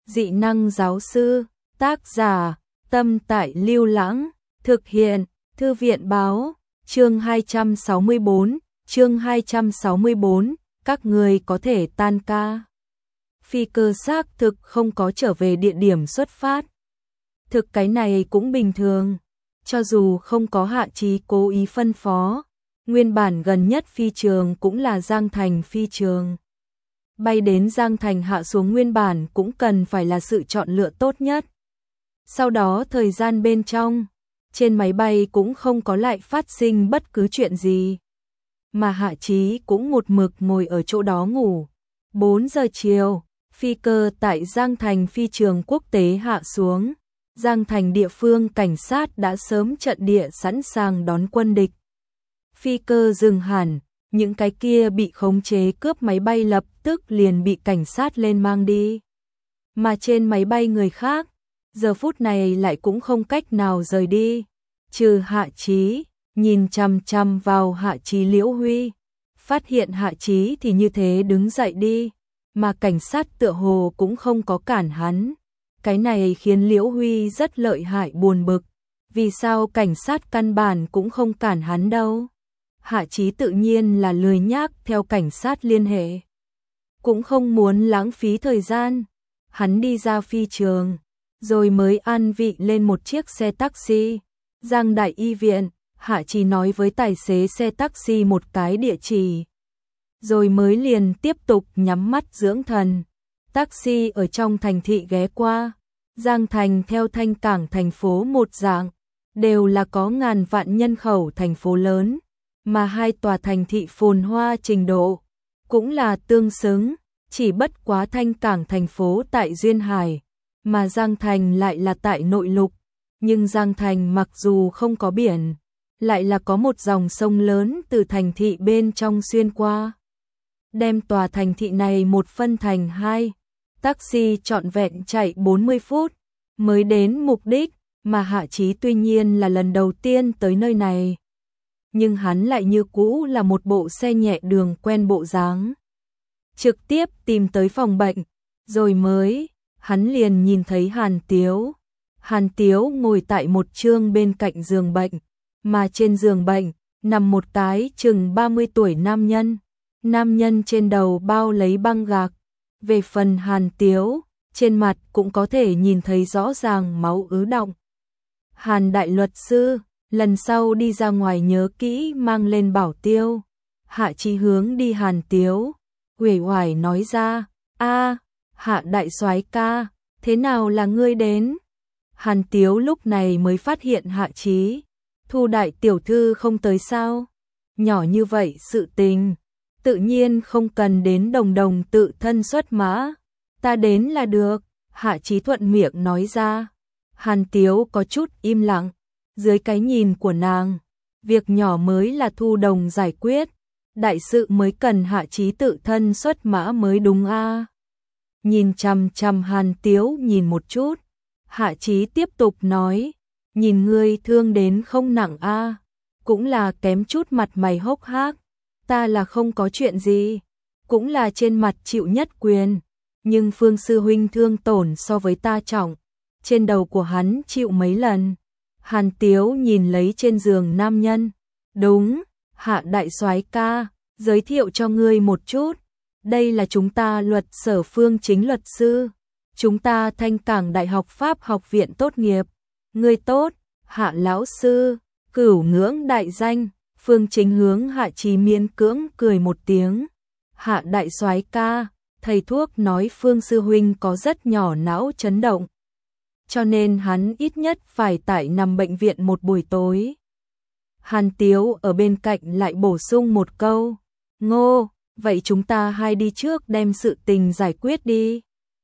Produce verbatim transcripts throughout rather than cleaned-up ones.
Dị năng giáo sư, tác giả, Tâm Tại Lưu Lãng, thực hiện, Thư viện báo, chương hai trăm sáu mươi bốn, chương hai trăm sáu mươi bốn, các người có thể tan ca. Phi cơ xác thực không có trở về địa điểm xuất phát. Thực cái này cũng bình thường, cho dù không có Hạ Chí cố ý phân phó, nguyên bản gần nhất phi trường cũng là Giang Thành phi trường. Bay đến Giang Thành hạ xuống nguyên bản cũng cần phải là sự chọn lựa tốt nhất. Sau đó thời gian bên trong, trên máy bay cũng không có lại phát sinh bất cứ chuyện gì. Mà Hạ Chí cũng một mực ngồi ở chỗ đó ngủ. bốn giờ chiều, phi cơ tại Giang Thành phi trường quốc tế hạ xuống. Giang Thành địa phương cảnh sát đã sớm trận địa sẵn sàng đón quân địch. Phi cơ dừng hẳn, những cái kia bị khống chế cướp máy bay lập tức liền bị cảnh sát lên mang đi. Mà trên máy bay người khác, giờ phút này lại cũng không cách nào rời đi. Trừ Hạ Chí, nhìn chằm chằm vào Hạ Chí Liễu Huy, phát hiện Hạ Chí thì như thế đứng dậy đi, mà cảnh sát tựa hồ cũng không có cản hắn. Cái này khiến Liễu Huy rất lợi hại buồn bực, vì sao cảnh sát căn bản cũng không cản hắn đâu. Hạ Chí tự nhiên là lười nhác theo cảnh sát liên hệ, cũng không muốn lãng phí thời gian. Hắn đi ra phi trường, rồi mới an vị lên một chiếc xe taxi. Giang Đại Y viện, Hạ Chí nói với tài xế xe taxi một cái địa chỉ, rồi mới liền tiếp tục nhắm mắt dưỡng thần. Taxi ở trong thành thị ghé qua. Giang Thành theo Thanh Cảng thành phố một dạng, đều là có ngàn vạn nhân khẩu thành phố lớn, mà hai tòa thành thị phồn hoa trình độ cũng là tương xứng, chỉ bất quá Thanh Cảng thành phố tại Duyên Hải, mà Giang Thành lại là tại nội lục. Nhưng Giang Thành mặc dù không có biển, lại là có một dòng sông lớn từ thành thị bên trong xuyên qua, đem tòa thành thị này một phân thành hai. Taxi trọn vẹn chạy bốn mươi phút mới đến mục đích, mà Hạ Chí tuy nhiên là lần đầu tiên tới nơi này, nhưng hắn lại như cũ là một bộ xe nhẹ đường quen bộ dáng. Trực tiếp tìm tới phòng bệnh, rồi mới, hắn liền nhìn thấy Hàn Tiếu. Hàn Tiếu ngồi tại một chương bên cạnh giường bệnh, mà trên giường bệnh nằm một cái chừng ba mươi tuổi nam nhân. Nam nhân trên đầu bao lấy băng gạc. Về phần Hàn Tiếu, trên mặt cũng có thể nhìn thấy rõ ràng máu ứ đọng. Hàn đại luật sư, lần sau đi ra ngoài nhớ kỹ mang lên bảo tiêu. Hạ Chí hướng đi Hàn Tiếu, uể oải nói ra, a, Hạ đại soái ca, thế nào là ngươi đến? Hàn Tiếu lúc này mới phát hiện Hạ Chí, Thu đại tiểu thư không tới sao? Nhỏ như vậy sự tình, tự nhiên không cần đến đồng đồng tự thân xuất mã, ta đến là được. Hạ Chí thuận miệng nói ra. Hàn Tiếu có chút im lặng, dưới cái nhìn của nàng, việc nhỏ mới là Thu đồng giải quyết, đại sự mới cần Hạ Chí tự thân xuất mã mới đúng a. Nhìn chằm chằm Hàn Tiếu nhìn một chút, Hạ Chí tiếp tục nói, nhìn ngươi thương đến không nặng a, cũng là kém chút mặt mày hốc hác. Ta là không có chuyện gì, cũng là trên mặt chịu nhất quyền, nhưng Phương sư huynh thương tổn so với ta trọng, trên đầu của hắn chịu mấy lần. Hàn Tiếu nhìn lấy trên giường nam nhân, đúng, Hạ đại soái ca, giới thiệu cho ngươi một chút, đây là chúng ta luật sở Phương chính luật sư, chúng ta Thanh Cảng Đại học Pháp học viện tốt nghiệp. Ngươi tốt, Hạ lão sư, cửu ngưỡng đại danh. Phương Chính hướng Hạ Chí miễn cưỡng cười một tiếng. Hạ đại soái ca, thầy thuốc nói Phương sư huynh có rất nhỏ não chấn động, cho nên hắn ít nhất phải tại nằm bệnh viện một buổi tối. Hàn Tiếu ở bên cạnh lại bổ sung một câu, ngô, vậy chúng ta hai đi trước đem sự tình giải quyết đi.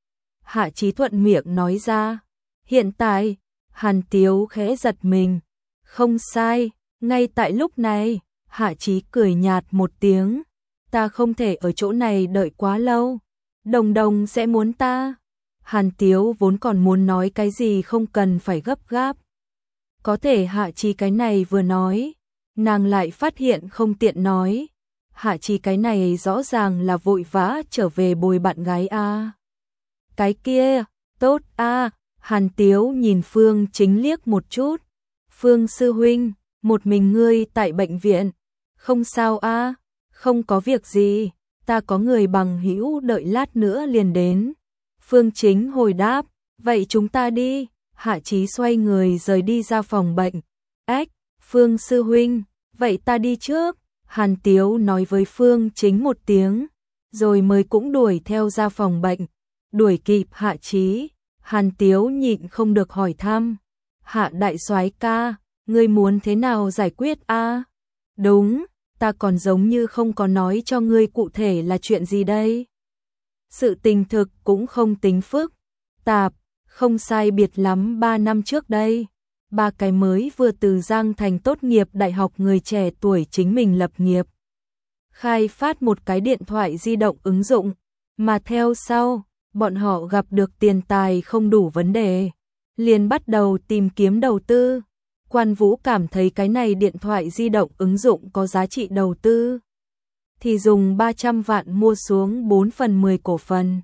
Hạ Chí thuận miệng nói ra. Hiện tại, Hàn Tiếu khẽ giật mình, không sai. Ngay tại lúc này, Hạ Chí cười nhạt một tiếng, ta không thể ở chỗ này đợi quá lâu, đồng đồng sẽ muốn ta. Hàn Tiếu vốn còn muốn nói cái gì không cần phải gấp gáp, có thể Hạ Chí cái này vừa nói, nàng lại phát hiện không tiện nói. Hạ Chí cái này rõ ràng là vội vã trở về bồi bạn gái a. Cái kia, Tốt a. Hàn Tiếu nhìn Phương Chính liếc một chút. Phương sư huynh, một mình ngươi tại bệnh viện. Không sao a, không có việc gì, ta có người bằng hữu đợi lát nữa liền đến. Phương Chính hồi đáp, vậy chúng ta đi. Hạ Chí xoay người rời đi ra phòng bệnh. Ếch, Phương sư huynh, vậy ta đi trước. Hàn Tiếu nói với Phương Chính một tiếng, rồi mới cũng đuổi theo ra phòng bệnh. Đuổi kịp Hạ Chí, Hàn Tiếu nhịn không được hỏi thăm. Hạ đại soái ca, ngươi muốn thế nào giải quyết a? Đúng, ta còn giống như không có nói cho ngươi cụ thể là chuyện gì đây. Sự tình thực cũng không tính phức tạp, không sai biệt lắm ba năm trước đây. Ba cái mới vừa từ Giang Thành tốt nghiệp đại học người trẻ tuổi chính mình lập nghiệp. Khai phát một cái điện thoại di động ứng dụng, mà theo sau, bọn họ gặp được tiền tài không đủ vấn đề, liền bắt đầu tìm kiếm đầu tư. Quan Vũ cảm thấy cái này điện thoại di động ứng dụng có giá trị đầu tư, thì dùng ba trăm vạn mua xuống bốn phần mười cổ phần.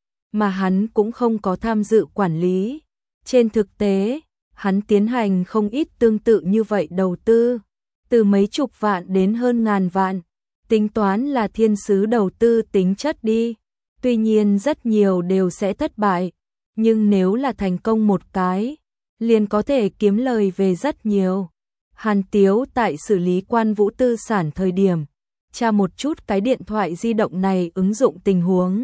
Mà hắn cũng không có tham dự quản lý. Trên thực tế, hắn tiến hành không ít tương tự như vậy đầu tư, từ mấy chục vạn đến hơn ngàn vạn. Tính toán là thiên sứ đầu tư tính chất đi. Tuy nhiên rất nhiều đều sẽ thất bại, nhưng nếu là thành công một cái, liền có thể kiếm lời về rất nhiều. Hàn Tiếu tại xử lý Quan Vũ tư sản thời điểm, tra một chút cái điện thoại di động này ứng dụng tình huống.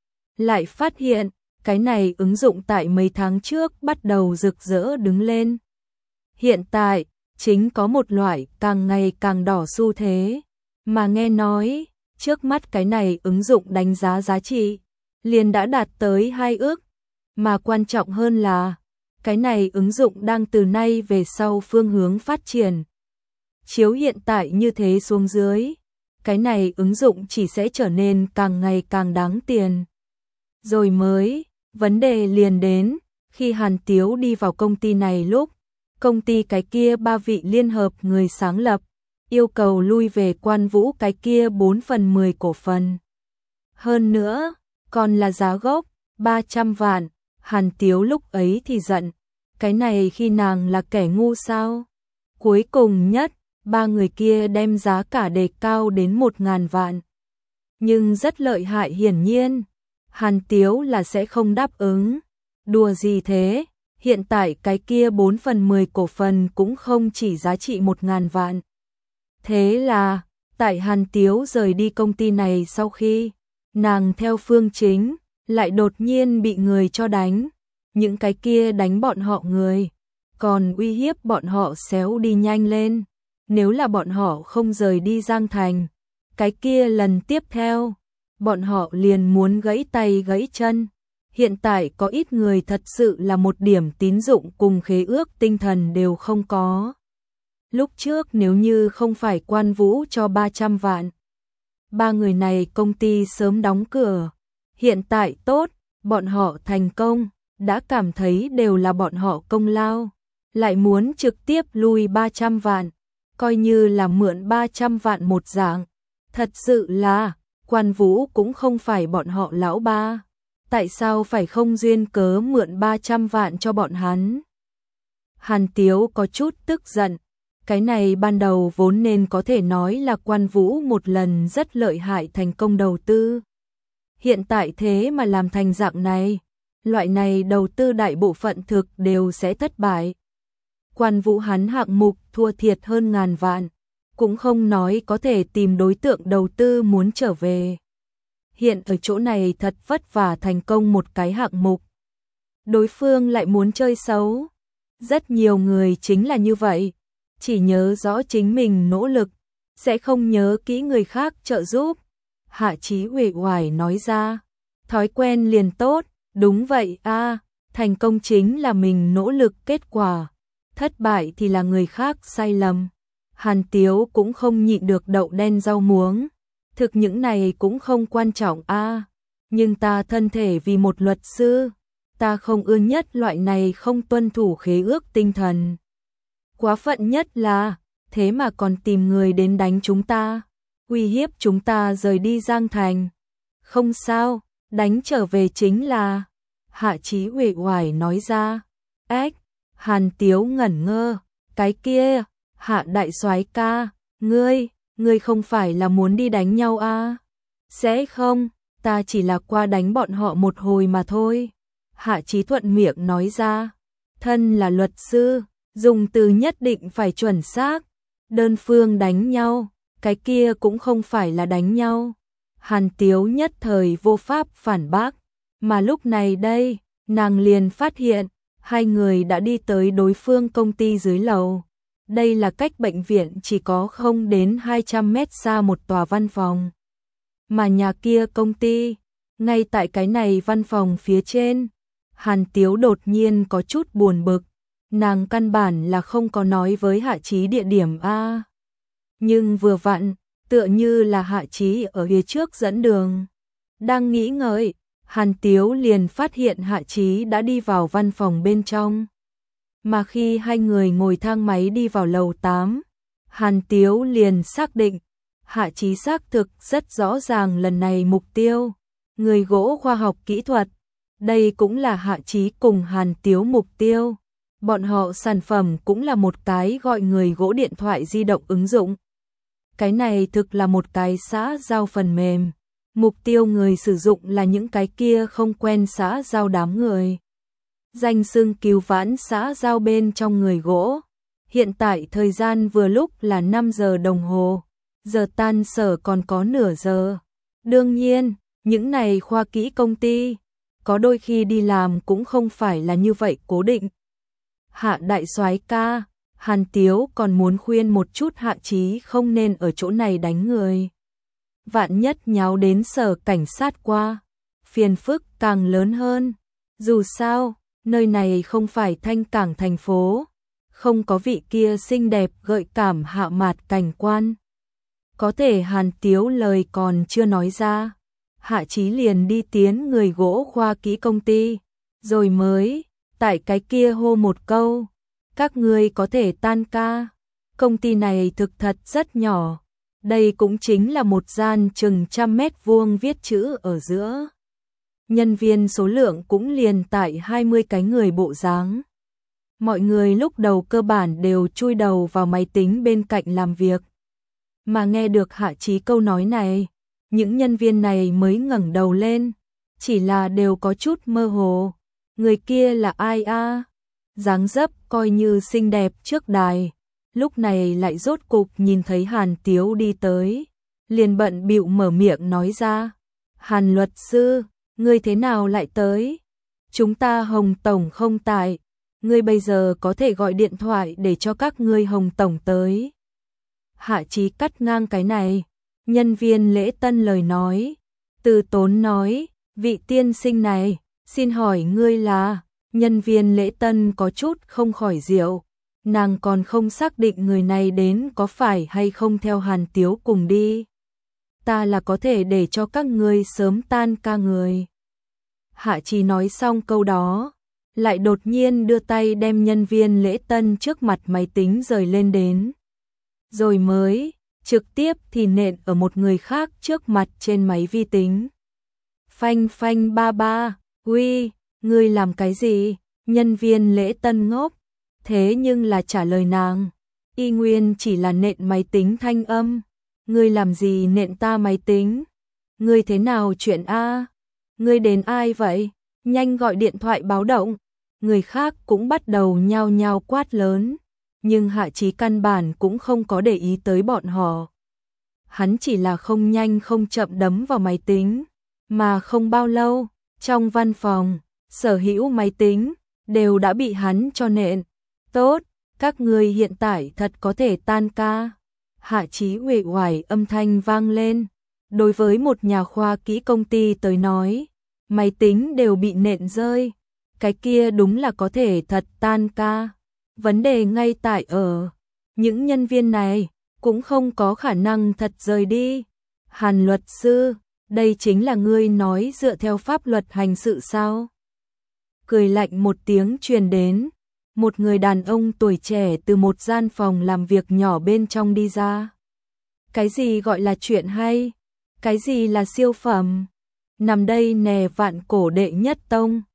Lại phát hiện, cái này ứng dụng tại mấy tháng trước bắt đầu rực rỡ đứng lên. Hiện tại, chính có một loại càng ngày càng đỏ xu thế, mà nghe nói, trước mắt cái này ứng dụng đánh giá giá trị, liền đã đạt tới hai ước, mà quan trọng hơn là, cái này ứng dụng đang từ nay về sau phương hướng phát triển. Chiếu hiện tại như thế xuống dưới, cái này ứng dụng chỉ sẽ trở nên càng ngày càng đáng tiền. Rồi mới, vấn đề liền đến, khi Hàn Tiếu đi vào công ty này lúc, công ty cái kia ba vị liên hợp người sáng lập, yêu cầu lui về Quan Vũ cái kia bốn phần mười cổ phần. Hơn nữa, còn là giá gốc, ba trăm vạn, Hàn Tiếu lúc ấy thì giận, cái này khi nàng là kẻ ngu sao? Cuối cùng nhất, ba người kia đem giá cả đề cao đến một ngàn vạn. Nhưng rất lợi hại hiển nhiên, Hàn Tiếu là sẽ không đáp ứng. Đùa gì thế, hiện tại cái kia bốn phần mười cổ phần cũng không chỉ giá trị một ngàn vạn. Thế là, tại Hàn Tiếu rời đi công ty này sau khi, nàng theo Phương Chính, lại đột nhiên bị người cho đánh. Những cái kia đánh bọn họ người, còn uy hiếp bọn họ xéo đi nhanh lên. Nếu là bọn họ không rời đi Giang Thành, cái kia lần tiếp theo, bọn họ liền muốn gãy tay gãy chân. Hiện tại có ít người thật sự là một điểm tín dụng cùng khế ước tinh thần đều không có. Lúc trước nếu như không phải Quan Vũ cho ba trăm vạn, ba người này công ty sớm đóng cửa. Hiện tại tốt, bọn họ thành công, đã cảm thấy đều là bọn họ công lao, lại muốn trực tiếp lui ba trăm vạn, coi như là mượn ba trăm vạn một dạng. Thật sự là, Quan Vũ cũng không phải bọn họ lão ba, tại sao phải không duyên cớ mượn ba trăm vạn cho bọn hắn? Hàn Tiếu có chút tức giận, cái này ban đầu vốn nên có thể nói là Quan Vũ một lần rất lợi hại thành công đầu tư. Hiện tại thế mà làm thành dạng này, loại này đầu tư đại bộ phận thực đều sẽ thất bại. Quan Vũ hắn hạng mục thua thiệt hơn ngàn vạn, cũng không nói có thể tìm đối tượng đầu tư muốn trở về. Hiện ở chỗ này thật vất vả thành công một cái hạng mục, đối phương lại muốn chơi xấu. Rất nhiều người chính là như vậy, chỉ nhớ rõ chính mình nỗ lực, sẽ không nhớ kỹ người khác trợ giúp. Hạ Chí uể oải nói ra, thói quen liền tốt, đúng vậy a, thành công chính là mình nỗ lực kết quả, thất bại thì là người khác sai lầm. Hàn Tiếu cũng không nhịn được đậu đen rau muống, thực những này cũng không quan trọng a, nhưng ta thân thể vì một luật sư, ta không ưa nhất loại này không tuân thủ khế ước tinh thần. Quá phận nhất là, thế mà còn tìm người đến đánh chúng ta, uy hiếp chúng ta rời đi Giang Thành. Không sao, đánh trở về chính là, Hạ Chí uể oải nói ra. Ếch, Hàn Tiếu ngẩn ngơ, cái kia, Hạ đại soái ca, ngươi, ngươi không phải là muốn đi đánh nhau à? Sẽ không, ta chỉ là qua đánh bọn họ một hồi mà thôi. Hạ Chí thuận miệng nói ra, thân là luật sư, dùng từ nhất định phải chuẩn xác, đơn phương đánh nhau, cái kia cũng không phải là đánh nhau. Hàn Tiếu nhất thời vô pháp phản bác, mà lúc này đây, nàng liền phát hiện, hai người đã đi tới đối phương công ty dưới lầu. Đây là cách bệnh viện chỉ có không đến hai trăm mét xa một tòa văn phòng. Mà nhà kia công ty, ngay tại cái này văn phòng phía trên. Hàn Tiếu đột nhiên có chút buồn bực, nàng căn bản là không có nói với Hạ Chí địa điểm A. Nhưng vừa vặn, tựa như là Hạ Chí ở phía trước dẫn đường. Đang nghĩ ngợi, Hàn Tiếu liền phát hiện Hạ Chí đã đi vào văn phòng bên trong. Mà khi hai người ngồi thang máy đi vào lầu tám, Hàn Tiếu liền xác định, Hạ Chí xác thực rất rõ ràng lần này mục tiêu, người gỗ khoa học kỹ thuật. Đây cũng là Hạ Chí cùng Hàn Tiếu mục tiêu. Bọn họ sản phẩm cũng là một cái gọi người gỗ điện thoại di động ứng dụng. Cái này thực là một cái xã giao phần mềm. Mục tiêu người sử dụng là những cái kia không quen xã giao đám người. Danh xưng cứu vãn xã giao bên trong người gỗ. Hiện tại thời gian vừa lúc là năm giờ đồng hồ. Giờ tan sở còn có nửa giờ. Đương nhiên, những này khoa kỹ công ty, có đôi khi đi làm cũng không phải là như vậy cố định. Hạ đại soái ca, Hàn Tiếu còn muốn khuyên một chút Hạ Chí không nên ở chỗ này đánh người. Vạn nhất nháo đến sở cảnh sát qua, phiền phức càng lớn hơn. Dù sao, nơi này không phải thanh cảng thành phố, không có vị kia xinh đẹp gợi cảm hạ mạt cảnh quan. Có thể Hàn Tiếu lời còn chưa nói ra, Hạ Chí liền đi tiến người gỗ khoa kỹ công ty, rồi mới, tại cái kia hô một câu, các ngươi có thể tan ca. Công ty này thực thật rất nhỏ, đây cũng chính là một gian chừng trăm mét vuông viết chữ ở giữa. Nhân viên số lượng cũng liền tại hai mươi cái người bộ dáng. Mọi người lúc đầu cơ bản đều chui đầu vào máy tính bên cạnh làm việc. Mà nghe được Hạ Chí câu nói này, những nhân viên này mới ngẩng đầu lên, chỉ là đều có chút mơ hồ. Người kia là ai a? Dáng dấp coi như xinh đẹp trước đài, lúc này lại rốt cục nhìn thấy Hàn Tiếu đi tới, liền bận bịu mở miệng nói ra, Hàn luật sư, ngươi thế nào lại tới? Chúng ta Hồng Tổng không tại, ngươi bây giờ có thể gọi điện thoại để cho các ngươi Hồng Tổng tới. Hạ Chí cắt ngang cái này, nhân viên lễ tân lời nói, từ tốn nói, vị tiên sinh này, xin hỏi ngươi là, nhân viên lễ tân có chút không khỏi rượu, nàng còn không xác định người này đến có phải hay không theo Hàn Tiếu cùng đi. Ta là có thể để cho các ngươi sớm tan ca người. Hạ Chí nói xong câu đó, lại đột nhiên đưa tay đem nhân viên lễ tân trước mặt máy tính rời lên đến. Rồi mới, trực tiếp thì nện ở một người khác trước mặt trên máy vi tính. Phanh phanh ba ba, uy, ngươi làm cái gì? Nhân viên lễ tân ngốc, thế nhưng là trả lời nàng, y nguyên chỉ là nện máy tính thanh âm. Ngươi làm gì nện ta máy tính? Ngươi thế nào chuyện a? Ngươi đến ai vậy? Nhanh gọi điện thoại báo động. Người khác cũng bắt đầu nhao nhao quát lớn, nhưng Hạ Chí căn bản cũng không có để ý tới bọn họ. Hắn chỉ là không nhanh không chậm đấm vào máy tính, mà không bao lâu, trong văn phòng, sở hữu máy tính đều đã bị hắn cho nện. Tốt, các ngươi hiện tại thật có thể tan ca. Hạ Chí uể oải âm thanh vang lên. Đối với một nhà khoa kỹ công ty tới nói, máy tính đều bị nện rơi, cái kia đúng là có thể thật tan ca. Vấn đề ngay tại ở, những nhân viên này cũng không có khả năng thật rời đi. Hàn luật sư, đây chính là ngươi nói dựa theo pháp luật hành sự sao? Cười lạnh một tiếng truyền đến, một người đàn ông tuổi trẻ từ một gian phòng làm việc nhỏ bên trong đi ra. Cái gì gọi là chuyện hay? Cái gì là siêu phẩm? Nằm đây nè vạn cổ đệ nhất tông,